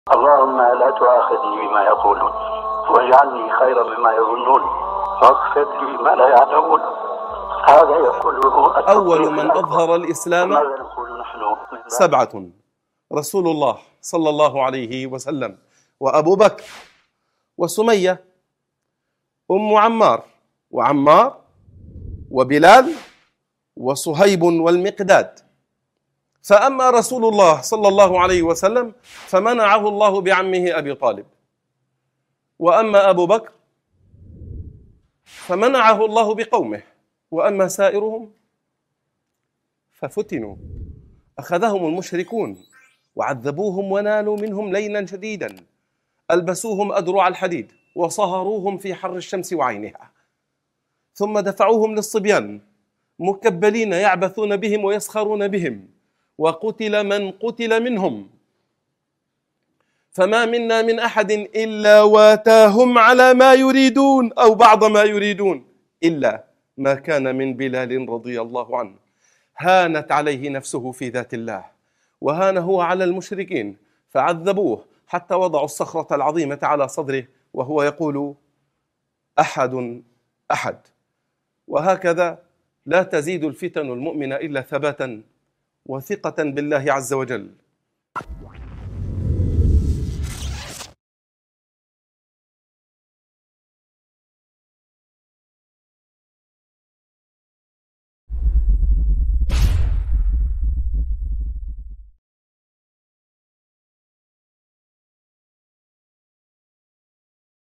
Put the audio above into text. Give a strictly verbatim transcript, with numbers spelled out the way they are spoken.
اللهم لا تؤاخذني بما يقولون واجعلني خيرا مما يظنون واغفر لي ما لا يعلمون. هذا يقوله أول من أظهر الإسلام سبعة: رسول الله صلى الله عليه وسلم، وأبو بكر، وسمية أم عمار، وعمار، وبلال، وصهيب، والمقداد. فأما رسول الله صلى الله عليه وسلم فمنعه الله بعمه أبي طالب، وأما أبو بكر فمنعه الله بقومه، وأما سائرهم ففتنوا، أخذهم المشركون وعذبوهم ونالوا منهم ليلا شديدا، ألبسوهم أدرع الحديد وصهروهم في حر الشمس وعينها، ثم دفعوهم للصبيان مكبلين يعبثون بهم ويسخرون بهم، وقتل من قتل منهم، فما منا من أحد إلا واتاهم على ما يريدون أو بعض ما يريدون، إلا ما كان من بلال رضي الله عنه، هانت عليه نفسه في ذات الله، وهان هو على المشركين فعذبوه حتى وضعوا الصخرة العظيمة على صدره وهو يقول أحد أحد. وهكذا لا تزيد الفتن المؤمن إلا ثباتا وثقة بالله عز وجل.